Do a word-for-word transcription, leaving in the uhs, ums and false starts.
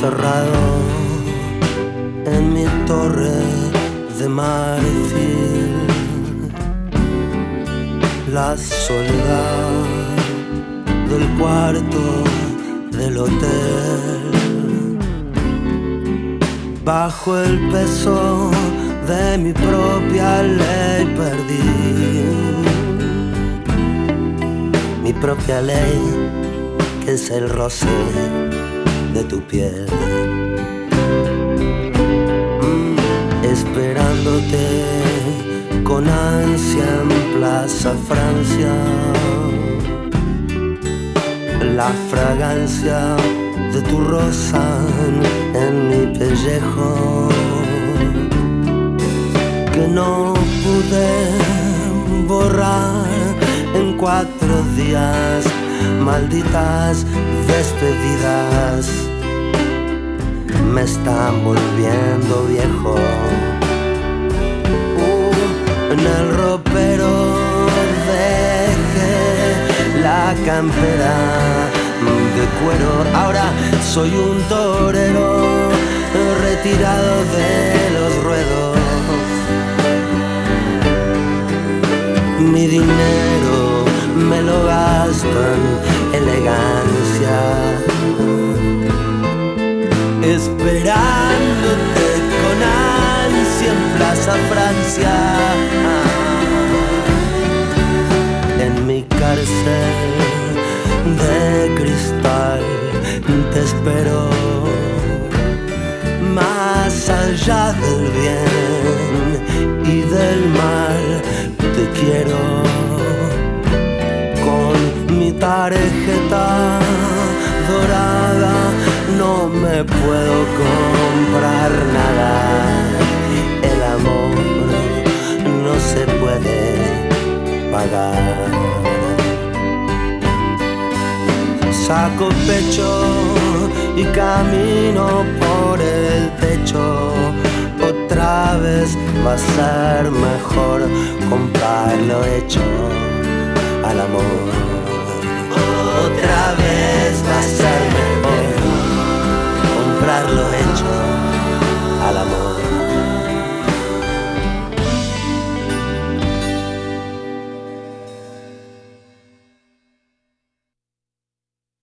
encerrado en mi torre de marfil, la soledad del cuarto del hotel, bajo el peso de mi propia ley perdí mi propia ley, que es el roce de tu piel. Mm, esperándote con ansia en Plaza Francia, la fragancia de tu rosa en mi pellejo, que no pude borrar en cuatro días. Malditas despedidas me están volviendo viejo. Uh, en el ropero dejé la campera de cuero. Ahora soy un torero retirado de los ruedos. Mi dinero me lo gasto en elegancia, esperándote con ansia en Plaza Francia. En mi cárcel de cristal te espero, más allá del bien y del mal te quiero. Con mi tarjeta dorada no me puedo comprar nada. El amor no se puede pagar. Saco pecho y camino por el techo. Otra vez va a ser mejor comprarlo hecho al amor.